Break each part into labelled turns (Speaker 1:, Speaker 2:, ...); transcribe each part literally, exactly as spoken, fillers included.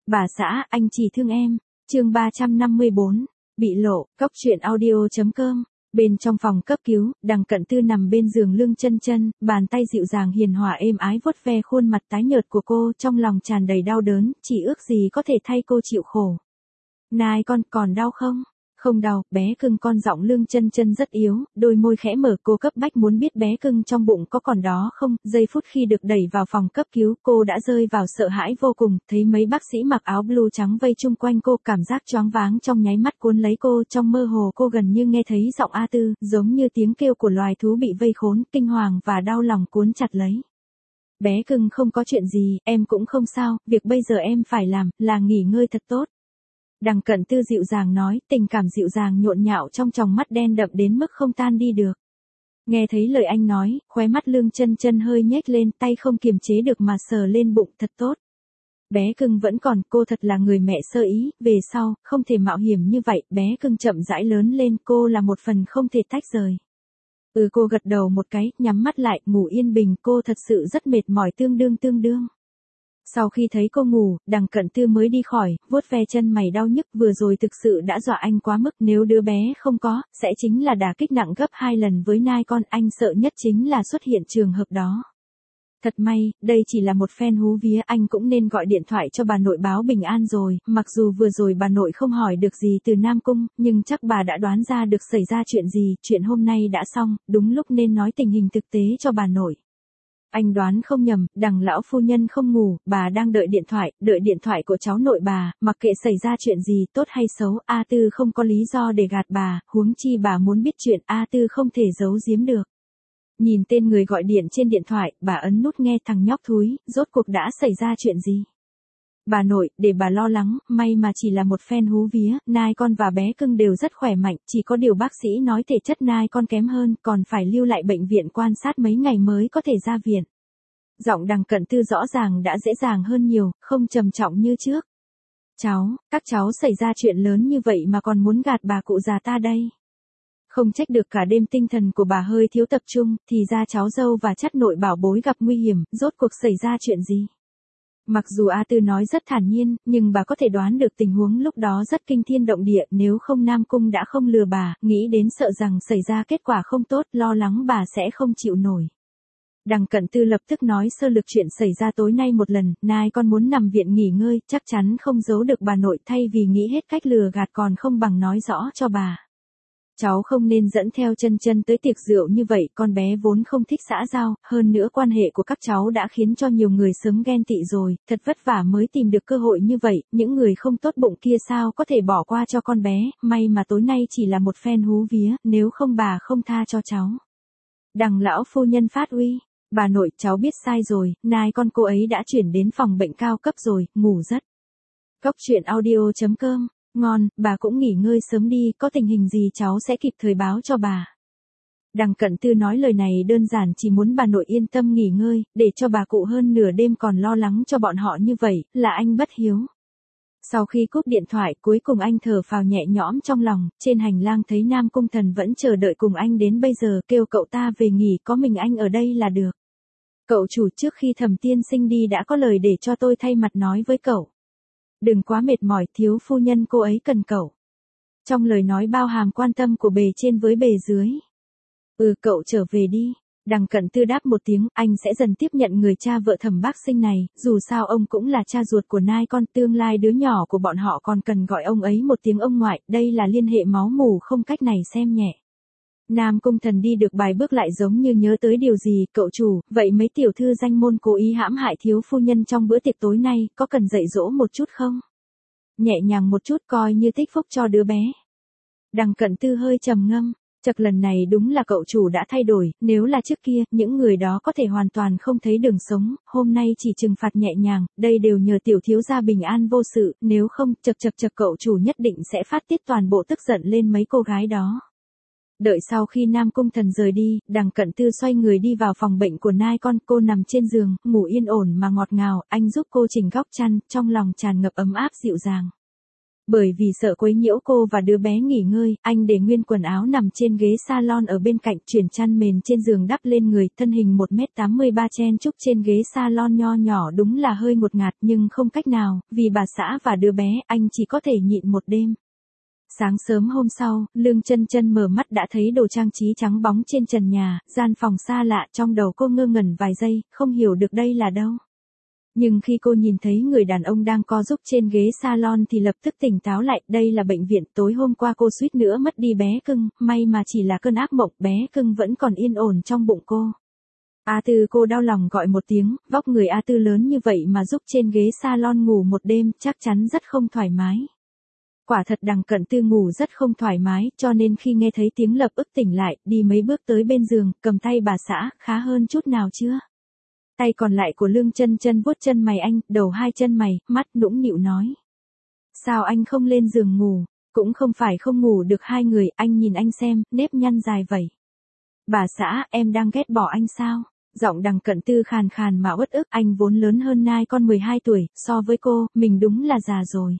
Speaker 1: Bà xã, anh chỉ thương em. Chương ba trăm năm mươi bốn. Bị lộ, cốc truyện audio chấm com. Bên trong phòng cấp cứu, Đằng Cận Tư nằm bên giường lưng chân chân, bàn tay dịu dàng hiền hòa êm ái vuốt ve khuôn mặt tái nhợt của cô, trong lòng tràn đầy đau đớn, chỉ ước gì có thể thay cô chịu khổ. Nai con, còn đau không? Không đau, bé cưng, con giọng lưng chân chân rất yếu, đôi môi khẽ mở, cô cấp bách muốn biết bé cưng trong bụng có còn đó không. Giây phút khi được đẩy vào phòng cấp cứu, cô đã rơi vào sợ hãi vô cùng, thấy mấy bác sĩ mặc áo blue trắng vây chung quanh cô, cảm giác choáng váng trong nháy mắt cuốn lấy cô, trong mơ hồ cô gần như nghe thấy giọng A Tư, giống như tiếng kêu của loài thú bị vây khốn, kinh hoàng và đau lòng cuốn chặt lấy. Bé cưng, không có chuyện gì, em cũng không sao, việc bây giờ em phải làm, là nghỉ ngơi thật tốt. Đằng Cận Tư dịu dàng nói, tình cảm dịu dàng nhộn nhạo trong tròng mắt đen đậm đến mức không tan đi được. Nghe thấy lời anh nói, khóe mắt lương chân chân hơi nhếch lên, tay không kiềm chế được mà sờ lên bụng, thật tốt. Bé cưng vẫn còn, cô thật là người mẹ sơ ý, về sau, không thể mạo hiểm như vậy, bé cưng chậm rãi lớn lên, cô là một phần không thể tách rời. Ừ, cô gật đầu một cái, nhắm mắt lại, ngủ yên bình, cô thật sự rất mệt mỏi, tương đương tương đương. Sau khi thấy cô ngủ, Đằng Cận Tư mới đi khỏi, vuốt ve chân mày đau nhức, vừa rồi thực sự đã dọa anh quá mức, nếu đứa bé không có, sẽ chính là đả kích nặng gấp hai lần với nai con, anh sợ nhất chính là xuất hiện trường hợp đó. Thật may, đây chỉ là một phen hú vía, anh cũng nên gọi điện thoại cho bà nội báo bình an rồi, mặc dù vừa rồi bà nội không hỏi được gì từ Nam Cung, nhưng chắc bà đã đoán ra được xảy ra chuyện gì, chuyện hôm nay đã xong, đúng lúc nên nói tình hình thực tế cho bà nội. Anh đoán không nhầm, Đằng lão phu nhân không ngủ, bà đang đợi điện thoại, đợi điện thoại của cháu nội bà, mặc kệ xảy ra chuyện gì, tốt hay xấu, A Tư không có lý do để gạt bà, huống chi bà muốn biết chuyện, A Tư không thể giấu giếm được. Nhìn tên người gọi điện trên điện thoại, bà ấn nút nghe, thằng nhóc thúi, rốt cuộc đã xảy ra chuyện gì? Bà nội, để bà lo lắng, may mà chỉ là một phen hú vía, nai con và bé cưng đều rất khỏe mạnh, chỉ có điều bác sĩ nói thể chất nai con kém hơn, còn phải lưu lại bệnh viện quan sát mấy ngày mới có thể ra viện. Giọng Đằng Cận Tư rõ ràng đã dễ dàng hơn nhiều, không trầm trọng như trước. Cháu, các cháu xảy ra chuyện lớn như vậy mà còn muốn gạt bà cụ già ta đây. Không trách được cả đêm tinh thần của bà hơi thiếu tập trung, thì ra cháu dâu và chắt nội bảo bối gặp nguy hiểm, rốt cuộc xảy ra chuyện gì? Mặc dù A Tư nói rất thản nhiên, nhưng bà có thể đoán được tình huống lúc đó rất kinh thiên động địa, nếu không Nam Cung đã không lừa bà, nghĩ đến sợ rằng xảy ra kết quả không tốt, lo lắng bà sẽ không chịu nổi. Đằng Cận Tư lập tức nói sơ lược chuyện xảy ra tối nay một lần, nai con muốn nằm viện nghỉ ngơi, chắc chắn không giấu được bà nội, thay vì nghĩ hết cách lừa gạt còn không bằng nói rõ cho bà. Cháu không nên dẫn theo chân chân tới tiệc rượu như vậy, con bé vốn không thích xã giao, hơn nữa quan hệ của các cháu đã khiến cho nhiều người sớm ghen tị rồi, thật vất vả mới tìm được cơ hội như vậy, những người không tốt bụng kia sao có thể bỏ qua cho con bé, may mà tối nay chỉ là một phen hú vía, nếu không bà không tha cho cháu. Đằng lão phu nhân phát uy, bà nội, cháu biết sai rồi, nai con cô ấy đã chuyển đến phòng bệnh cao cấp rồi, ngủ giấc. Cốc truyện audio chấm com. Ngon, bà cũng nghỉ ngơi sớm đi, có tình hình gì cháu sẽ kịp thời báo cho bà. Đằng Cận Tư nói lời này đơn giản chỉ muốn bà nội yên tâm nghỉ ngơi, để cho bà cụ hơn nửa đêm còn lo lắng cho bọn họ như vậy, là anh bất hiếu. Sau khi cúp điện thoại, cuối cùng anh thở phào nhẹ nhõm trong lòng, trên hành lang thấy Nam Cung Thần vẫn chờ đợi cùng anh đến bây giờ, kêu cậu ta về nghỉ, có mình anh ở đây là được. Cậu chủ, trước khi Thẩm tiên sinh đi đã có lời để cho tôi thay mặt nói với cậu. Đừng quá mệt mỏi, thiếu phu nhân cô ấy cần cậu. Trong lời nói bao hàm quan tâm của bề trên với bề dưới. Ừ, cậu trở về đi. Đằng Cận Tư đáp một tiếng, anh sẽ dần tiếp nhận người cha vợ Thẩm Bác Sinh này, dù sao ông cũng là cha ruột của nai con, tương lai đứa nhỏ của bọn họ còn cần gọi ông ấy một tiếng ông ngoại, đây là liên hệ máu mủ không cách này xem nhẹ. Nam Cung Thần đi được vài bước lại giống như nhớ tới điều gì, cậu chủ, vậy mấy tiểu thư danh môn cố ý hãm hại thiếu phu nhân trong bữa tiệc tối nay, có cần dạy dỗ một chút không? Nhẹ nhàng một chút coi như tích phúc cho đứa bé. Đằng Cận Tư hơi trầm ngâm, chật lần này đúng là cậu chủ đã thay đổi, nếu là trước kia, những người đó có thể hoàn toàn không thấy đường sống, hôm nay chỉ trừng phạt nhẹ nhàng, đây đều nhờ tiểu thiếu gia bình an vô sự, nếu không, chật chật chật cậu chủ nhất định sẽ phát tiết toàn bộ tức giận lên mấy cô gái đó. Đợi sau khi Nam Cung Thần rời đi, Đằng Cận Tư xoay người đi vào phòng bệnh của nai con, cô nằm trên giường, ngủ yên ổn mà ngọt ngào, anh giúp cô chỉnh góc chăn, trong lòng tràn ngập ấm áp dịu dàng. Bởi vì sợ quấy nhiễu cô và đứa bé nghỉ ngơi, anh để nguyên quần áo nằm trên ghế salon ở bên cạnh, chuyển chăn mền trên giường đắp lên người, thân hình một mét tám mươi ba chen chúc trên ghế salon nho nhỏ đúng là hơi ngột ngạt nhưng không cách nào, vì bà xã và đứa bé, anh chỉ có thể nhịn một đêm. Sáng sớm hôm sau, Lương Chân Chân mở mắt đã thấy đồ trang trí trắng bóng trên trần nhà, gian phòng xa lạ, trong đầu cô ngơ ngẩn vài giây, không hiểu được đây là đâu. Nhưng khi cô nhìn thấy người đàn ông đang co giúp trên ghế salon thì lập tức tỉnh táo lại, đây là bệnh viện, tối hôm qua cô suýt nữa mất đi bé cưng, may mà chỉ là cơn ác mộng, bé cưng vẫn còn yên ổn trong bụng cô. A Tư, cô đau lòng gọi một tiếng, vóc người A Tư lớn như vậy mà giúp trên ghế salon ngủ một đêm, chắc chắn rất không thoải mái. Quả thật Đằng Cận Tư ngủ rất không thoải mái, cho nên khi nghe thấy tiếng lập ức tỉnh lại, đi mấy bước tới bên giường, cầm tay bà xã, khá hơn chút nào chưa? Tay còn lại của Lương Chân Chân vuốt chân mày anh, đầu hai chân mày, mắt nũng nịu nói. Sao anh không lên giường ngủ, cũng không phải không ngủ được hai người, anh nhìn anh xem, nếp nhăn dài vậy. Bà xã, em đang ghét bỏ anh sao? Giọng Đằng Cận Tư khàn khàn mà uất ức, anh vốn lớn hơn nai con mười hai tuổi, so với cô, mình đúng là già rồi.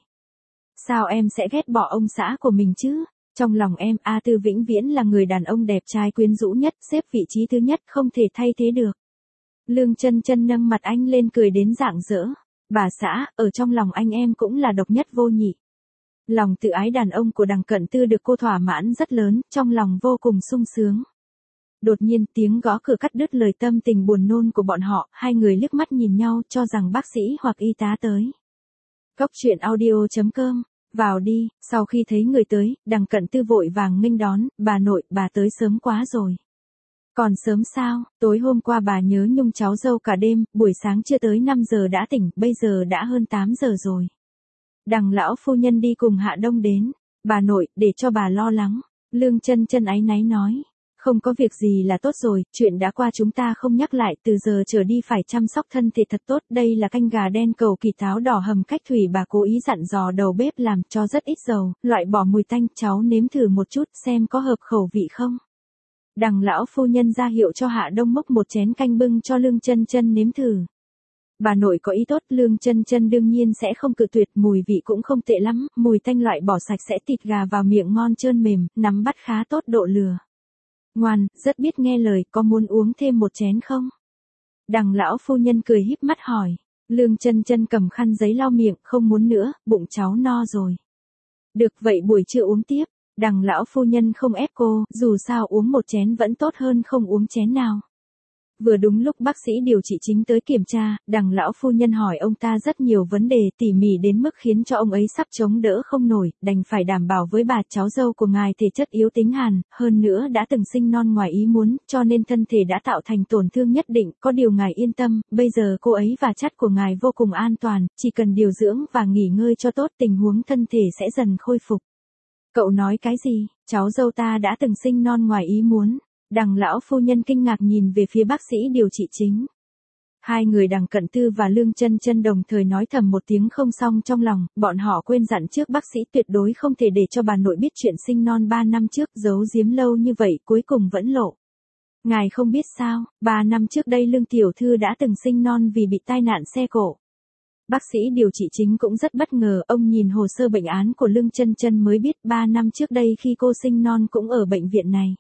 Speaker 1: Sao em sẽ ghét bỏ ông xã của mình chứ? Trong lòng em, A Tư vĩnh viễn là người đàn ông đẹp trai quyến rũ nhất, xếp vị trí thứ nhất, không thể thay thế được. Lương Chân Chân nâng mặt anh lên cười đến rạng rỡ. Bà xã, ở trong lòng anh em cũng là độc nhất vô nhị. Lòng tự ái đàn ông của Đằng Cận Tư được cô thỏa mãn rất lớn, trong lòng vô cùng sung sướng. Đột nhiên tiếng gõ cửa cắt đứt lời tâm tình buồn nôn của bọn họ, hai người liếc mắt nhìn nhau cho rằng bác sĩ hoặc y tá tới. Góc truyện audio chấm com, vào đi. Sau khi thấy người tới, Đằng Cận Tư vội vàng nghênh đón, bà nội, bà tới sớm quá rồi. Còn sớm sao, tối hôm qua bà nhớ nhung cháu dâu cả đêm, buổi sáng chưa tới năm giờ đã tỉnh, bây giờ đã hơn tám giờ rồi. Đằng lão phu nhân đi cùng Hạ Đông đến. Bà nội, để cho bà lo lắng. Lương Chân Chân áy náy nói. Không có việc gì là tốt rồi, chuyện đã qua chúng ta không nhắc lại, từ giờ trở đi phải chăm sóc thân thể thật tốt. Đây là canh gà đen cầu kỳ táo đỏ hầm cách thủy, bà cố ý dặn dò đầu bếp làm, cho rất ít dầu, loại bỏ mùi tanh, cháu nếm thử một chút xem có hợp khẩu vị không. Đằng lão phu nhân ra hiệu cho Hạ Đông múc một chén canh bưng cho Lương Chân Chân nếm thử. Bà nội có ý tốt, Lương Chân Chân đương nhiên sẽ không cự tuyệt, mùi vị cũng không tệ lắm, mùi tanh loại bỏ sạch sẽ, thịt gà vào miệng ngon trơn mềm, nắm bắt khá tốt độ lừa. Ngoan, rất biết nghe lời, có muốn uống thêm một chén không? Đằng lão phu nhân cười híp mắt hỏi. Lương Chân Chân cầm khăn giấy lau miệng, không muốn nữa, bụng cháu no rồi. Được vậy buổi trưa uống tiếp. Đằng lão phu nhân không ép cô, dù sao uống một chén vẫn tốt hơn không uống chén nào. Vừa đúng lúc bác sĩ điều trị chính tới kiểm tra, đằng lão phu nhân hỏi ông ta rất nhiều vấn đề tỉ mỉ đến mức khiến cho ông ấy sắp chống đỡ không nổi, đành phải đảm bảo với bà cháu dâu của ngài thể chất yếu tính hàn, hơn nữa đã từng sinh non ngoài ý muốn, cho nên thân thể đã tạo thành tổn thương nhất định, có điều ngài yên tâm, bây giờ cô ấy và chắt của ngài vô cùng an toàn, chỉ cần điều dưỡng và nghỉ ngơi cho tốt tình huống thân thể sẽ dần khôi phục. Cậu nói cái gì, cháu dâu ta đã từng sinh non ngoài ý muốn. Đằng lão phu nhân kinh ngạc nhìn về phía bác sĩ điều trị chính. Hai người Đằng Cận Tư và Lương Chân Chân đồng thời nói thầm một tiếng không xong trong lòng, bọn họ quên dặn trước bác sĩ tuyệt đối không thể để cho bà nội biết chuyện sinh non ba năm trước, giấu giếm lâu như vậy cuối cùng vẫn lộ. Ngài không biết sao, ba năm trước đây Lương tiểu thư đã từng sinh non vì bị tai nạn xe cộ. Bác sĩ điều trị chính cũng rất bất ngờ, ông nhìn hồ sơ bệnh án của Lương Chân Chân mới biết ba năm trước đây khi cô sinh non cũng ở bệnh viện này.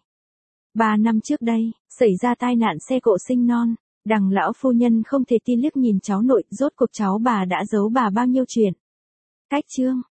Speaker 1: Ba năm trước đây, xảy ra tai nạn xe cộ sinh non, đằng lão phu nhân không thể tin liếc nhìn cháu nội, rốt cuộc cháu bà đã giấu bà bao nhiêu chuyện. Cách chương.